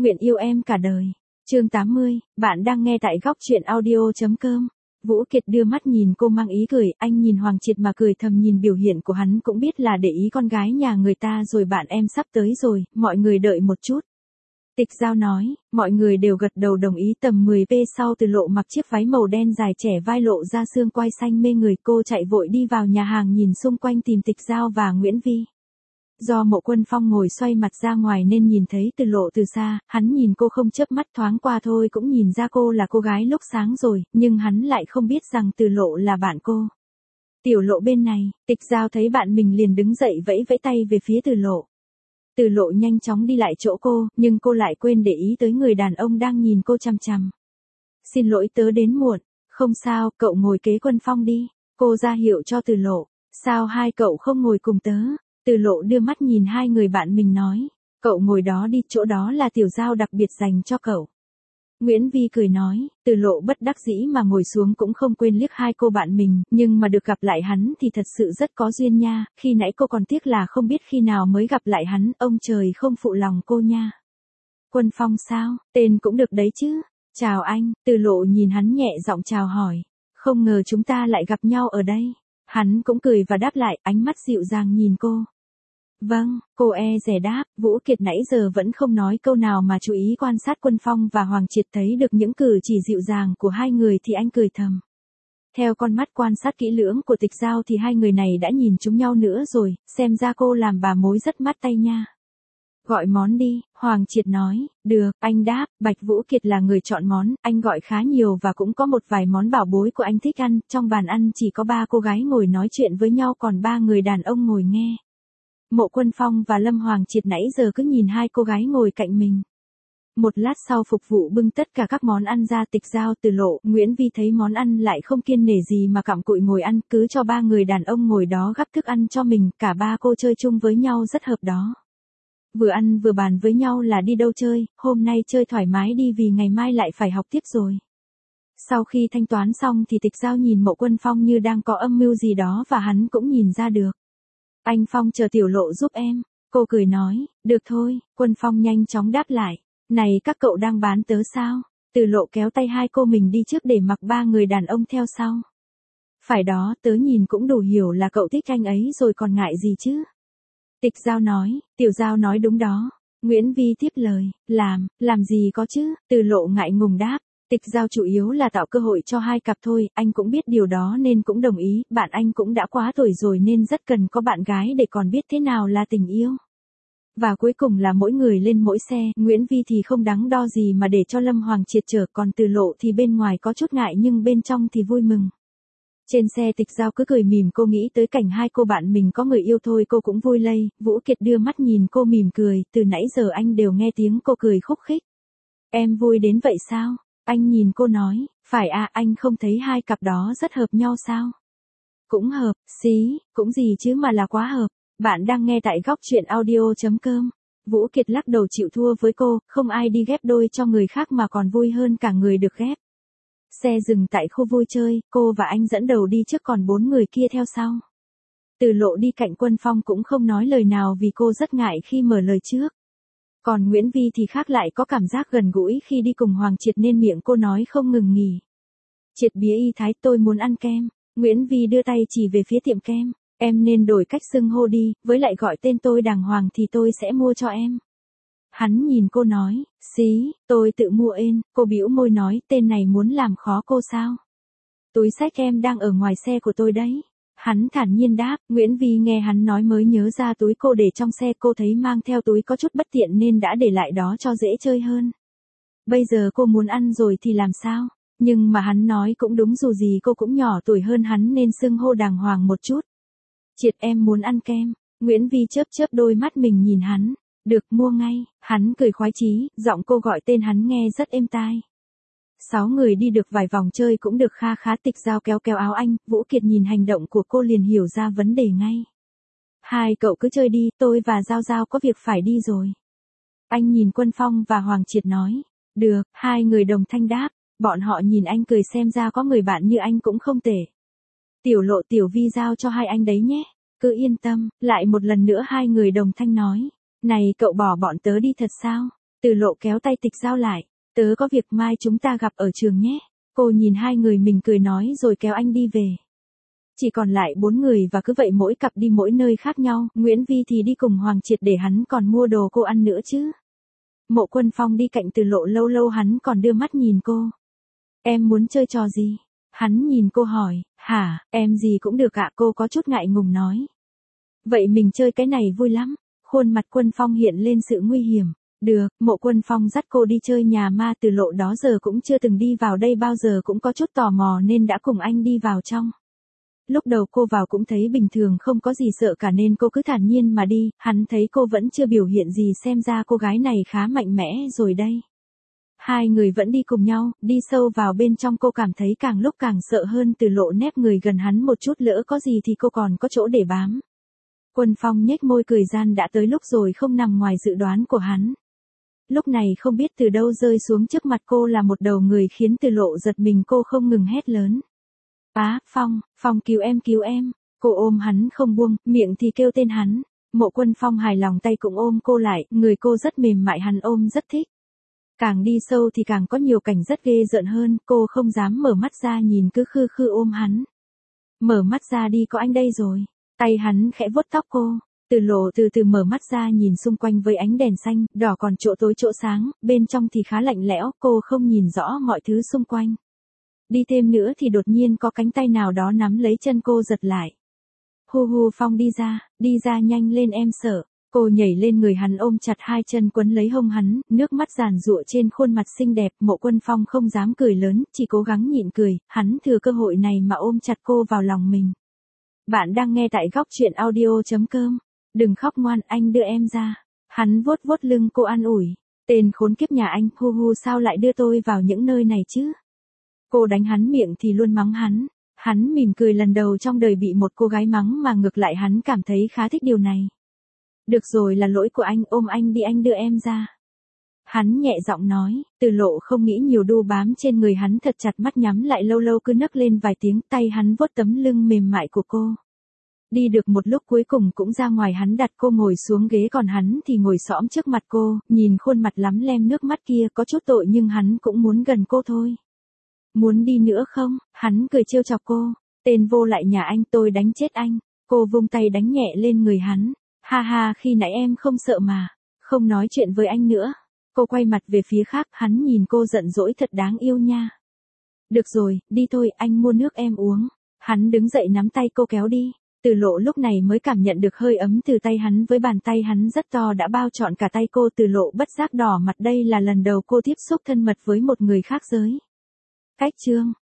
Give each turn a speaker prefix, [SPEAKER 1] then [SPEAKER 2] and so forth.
[SPEAKER 1] nguyện yêu em cả đời. Chương 80, bạn đang nghe tại góc truyện audio.com. Vũ Kiệt đưa mắt nhìn cô mang ý cười, anh nhìn Hoàng Triệt mà cười thầm, nhìn biểu hiện của hắn cũng biết là để ý con gái nhà người ta rồi. Bạn em sắp tới rồi, mọi người đợi một chút. Tịch Giao nói, mọi người đều gật đầu đồng ý. Tầm 10p sau, Từ Lộ mặc chiếc váy màu đen dài trẻ vai lộ ra xương quai xanh mê người, cô chạy vội đi vào nhà hàng nhìn xung quanh tìm Tịch Giao và Nguyễn Vi. Do Mộ Quân Phong ngồi xoay mặt ra ngoài nên nhìn thấy Từ Lộ từ xa, hắn nhìn cô không chớp mắt, thoáng qua thôi cũng nhìn ra cô là cô gái lúc sáng rồi, nhưng hắn lại không biết rằng Từ Lộ là bạn cô. Tiểu Lộ bên này, Tịch Giao thấy bạn mình liền đứng dậy vẫy vẫy tay về phía Từ Lộ. Từ Lộ nhanh chóng đi lại chỗ cô, nhưng cô lại quên để ý tới người đàn ông đang nhìn cô chằm chằm. Xin lỗi tớ đến muộn. Không sao, cậu ngồi kế Quân Phong đi. Cô ra hiệu cho Từ Lộ. Sao hai cậu không ngồi cùng tớ? Từ Lộ đưa mắt nhìn hai người bạn mình nói. Cậu ngồi đó đi, chỗ đó là tiểu giao đặc biệt dành cho cậu. Nguyễn Vi cười nói, Từ Lộ bất đắc dĩ mà ngồi xuống, cũng không quên liếc hai cô bạn mình, nhưng mà được gặp lại hắn thì thật sự rất có duyên nha, khi nãy cô còn tiếc là không biết khi nào mới gặp lại hắn, ông trời không phụ lòng cô nha. Quân Phong sao, tên cũng được đấy chứ. Chào anh. Từ Lộ nhìn hắn nhẹ giọng chào hỏi. Không ngờ chúng ta lại gặp nhau ở đây. Hắn cũng cười và đáp lại, ánh mắt dịu dàng nhìn cô. Vâng, cô dè đáp. Vũ Kiệt nãy giờ vẫn không nói câu nào mà chú ý quan sát Quân Phong và Hoàng Triệt, thấy được những cử chỉ dịu dàng của hai người thì anh cười thầm. Theo con mắt quan sát kỹ lưỡng của Tịch Giao thì hai người này đã nhìn trúng nhau nữa rồi, xem ra cô làm bà mối rất mát tay nha. Gọi món đi, Hoàng Triệt nói. Được, anh đáp. Bạch Vũ Kiệt là người chọn món, anh gọi khá nhiều và cũng có một vài món bảo bối của anh thích ăn. Trong bàn ăn chỉ có 3 cô gái ngồi nói chuyện với nhau, còn 3 người đàn ông ngồi nghe. Mộ Quân Phong và Lâm Hoàng Triệt nãy giờ cứ nhìn hai cô gái ngồi cạnh mình. Một lát sau phục vụ bưng tất cả các món ăn ra. Tịch Giao, Từ Lộ, Nguyễn Vi thấy món ăn lại không kiêng nể gì mà cặm cụi ngồi ăn, cứ cho 3 người đàn ông ngồi đó gắp thức ăn cho mình, cả 3 cô chơi chung với nhau rất hợp đó. Vừa ăn vừa bàn với nhau là đi đâu chơi, hôm nay chơi thoải mái đi vì ngày mai lại phải học tiếp rồi. Sau khi thanh toán xong thì Tịch Giao nhìn Mộ Quân Phong như đang có âm mưu gì đó và hắn cũng nhìn ra được. Anh Phong chờ Tiểu Lộ giúp em. Cô cười nói, được thôi. Quân Phong nhanh chóng đáp lại. Này các cậu đang bán tớ sao? Từ Lộ kéo tay hai cô mình đi trước để mặc 3 người đàn ông theo sau. Phải đó, tớ nhìn cũng đủ hiểu là cậu thích anh ấy rồi còn ngại gì chứ. Tịch Giao nói, Tiểu Giao nói đúng đó. Nguyễn Vi tiếp lời, làm gì có chứ. Từ Lộ ngại ngùng đáp. Tịch Giao chủ yếu là tạo cơ hội cho hai cặp thôi, anh cũng biết điều đó nên cũng đồng ý, bạn anh cũng đã quá tuổi rồi nên rất cần có bạn gái để còn biết thế nào là tình yêu. Và cuối cùng là mỗi người lên mỗi xe, Nguyễn Vi thì không đắn đo gì mà để cho Lâm Hoàng Triệt chở, còn Từ Lộ thì bên ngoài có chút ngại nhưng bên trong thì vui mừng. Trên xe Tịch Giao cứ cười mỉm, cô nghĩ tới cảnh hai cô bạn mình có người yêu thôi cô cũng vui lây. Vũ Kiệt đưa mắt nhìn cô mỉm cười, từ nãy giờ anh đều nghe tiếng cô cười khúc khích. Em vui đến vậy sao? Anh nhìn cô nói, phải à, anh không thấy hai cặp đó rất hợp nhau sao? Cũng hợp, cũng gì chứ mà là quá hợp. Bạn đang nghe tại góc truyện audio.com. Vũ Kiệt lắc đầu chịu thua với cô, không ai đi ghép đôi cho người khác mà còn vui hơn cả người được ghép. Xe dừng tại khu vui chơi, cô và anh dẫn đầu đi trước còn 4 người kia theo sau. Từ Lộ đi cạnh Quân Phong cũng không nói lời nào vì cô rất ngại khi mở lời trước. Còn Nguyễn Vi thì khác, lại có cảm giác gần gũi khi đi cùng Hoàng Triệt nên miệng cô nói không ngừng nghỉ. Triệt bía y thái, tôi muốn ăn kem. Nguyễn Vi đưa tay chỉ về phía tiệm kem. Em nên đổi cách xưng hô đi, với lại gọi tên tôi đàng hoàng thì tôi sẽ mua cho em. Hắn nhìn cô nói, tôi tự mua ên. Cô bĩu môi nói, tên này muốn làm khó cô sao? Túi xách em đang ở ngoài xe của tôi đấy. Hắn thản nhiên đáp. Nguyễn Vi nghe hắn nói mới nhớ ra túi cô để trong xe, cô thấy mang theo túi có chút bất tiện nên đã để lại đó cho dễ chơi hơn. Bây giờ cô muốn ăn rồi thì làm sao? Nhưng mà hắn nói cũng đúng, dù gì cô cũng nhỏ tuổi hơn hắn nên xưng hô đàng hoàng một chút. Triệt, em muốn ăn kem. Nguyễn Vi chớp đôi mắt mình nhìn hắn. Được, mua ngay. Hắn cười khoái chí, giọng cô gọi tên hắn nghe rất êm tai. 6 người đi được vài vòng chơi cũng được kha khá. Tịch Giao kéo áo anh, Vũ Kiệt nhìn hành động của cô liền hiểu ra vấn đề ngay. Hai cậu cứ chơi đi, tôi và Giao có việc phải đi rồi. Anh nhìn Quân Phong và Hoàng Triệt nói. Được, hai người đồng thanh đáp. Bọn họ nhìn anh cười, xem ra có người bạn như anh cũng không tệ. Tiểu Lộ, Tiểu Vi giao cho hai anh đấy nhé. Cứ yên tâm. Lại một lần nữa hai người đồng thanh nói. Này cậu bỏ bọn tớ đi thật sao? Từ Lộ kéo tay Tịch Giao lại. Tớ có việc mai chúng ta gặp ở trường nhé. Cô nhìn hai người mình cười nói rồi kéo anh đi về. Chỉ còn lại 4 người và cứ vậy mỗi cặp đi mỗi nơi khác nhau, Nguyễn Vi thì đi cùng Hoàng Triệt để hắn còn mua đồ cô ăn nữa chứ. Mộ Quân Phong đi cạnh Từ Lộ lâu lâu hắn còn đưa mắt nhìn cô. Em muốn chơi trò gì? Hắn nhìn cô hỏi, hả, em gì cũng được ạ, cô có chút ngại ngùng nói. Vậy mình chơi cái này vui lắm. Khuôn mặt Quân Phong hiện lên sự nguy hiểm. Được, Mộ Quân Phong dắt cô đi chơi nhà ma. Từ Lộ đó giờ cũng chưa từng đi vào đây bao giờ, cũng có chút tò mò nên đã cùng anh đi vào trong. Lúc đầu cô vào cũng thấy bình thường, không có gì sợ cả nên cô cứ thản nhiên mà đi, hắn thấy cô vẫn chưa biểu hiện gì xem ra cô gái này khá mạnh mẽ rồi đây. Hai người vẫn đi cùng nhau, đi sâu vào bên trong cô cảm thấy càng lúc càng sợ hơn. Từ Lộ nép người gần hắn một chút, lỡ có gì thì cô còn có chỗ để bám. Quân Phong nhếch môi cười gian, đã tới lúc rồi không nằm ngoài dự đoán của hắn. Lúc này không biết từ đâu rơi xuống trước mặt cô là một đầu người khiến Từ Lộ giật mình, cô không ngừng hét lớn. Phong, Phong cứu em cứu em. Cô ôm hắn không buông, miệng thì kêu tên hắn. Mộ Quân Phong hài lòng, tay cũng ôm cô lại, người cô rất mềm mại, hắn ôm rất thích. Càng đi sâu thì càng có nhiều cảnh rất ghê rợn hơn, cô không dám mở mắt ra nhìn, cứ khư khư ôm hắn. Mở mắt ra đi, có anh đây rồi. Tay hắn khẽ vuốt tóc cô. Từ Lộ từ từ mở mắt ra nhìn xung quanh với ánh đèn xanh, đỏ còn chỗ tối chỗ sáng, bên trong thì khá lạnh lẽo, cô không nhìn rõ mọi thứ xung quanh. Đi thêm nữa thì đột nhiên có cánh tay nào đó nắm lấy chân cô giật lại. Hu hu, Phong đi ra nhanh lên em sợ. Cô nhảy lên người hắn ôm chặt hai chân quấn lấy hông hắn, nước mắt giàn giụa trên khuôn mặt xinh đẹp. Mộ Quân Phong không dám cười lớn, chỉ cố gắng nhịn cười, hắn thừa cơ hội này mà ôm chặt cô vào lòng mình. Bạn đang nghe tại góc truyện audio.com. Đừng khóc ngoan, anh đưa em ra. Hắn vuốt vuốt lưng cô an ủi. Tên khốn kiếp nhà anh, hu hu, sao lại đưa tôi vào những nơi này chứ? Cô đánh hắn miệng thì luôn mắng hắn. Hắn mỉm cười, lần đầu trong đời bị một cô gái mắng mà ngược lại hắn cảm thấy khá thích điều này. Được rồi, là lỗi của anh, ôm anh đi, anh đưa em ra. Hắn nhẹ giọng nói. Từ Lộ không nghĩ nhiều, đu bám trên người hắn thật chặt, mắt nhắm lại lâu lâu cứ nấc lên vài tiếng, tay hắn vuốt tấm lưng mềm mại của cô. Đi được một lúc cuối cùng cũng ra ngoài, hắn đặt cô ngồi xuống ghế còn hắn thì ngồi xõm trước mặt cô, nhìn khuôn mặt lắm lem nước mắt kia, có chút tội nhưng hắn cũng muốn gần cô thôi. Muốn đi nữa không? Hắn cười trêu chọc cô. Tên vô lại nhà anh, tôi đánh chết anh. Cô vung tay đánh nhẹ lên người hắn. Ha ha, khi nãy em không sợ mà. Không nói chuyện với anh nữa. Cô quay mặt về phía khác, hắn nhìn cô giận dỗi, thật đáng yêu nha. Được rồi, đi thôi, anh mua nước em uống. Hắn đứng dậy nắm tay cô kéo đi. Từ Lộ lúc này mới cảm nhận được hơi ấm từ tay hắn, với bàn tay hắn rất to đã bao trọn cả tay cô. Từ Lộ bất giác đỏ mặt, đây là lần đầu cô tiếp xúc thân mật với một người khác giới. Cách chương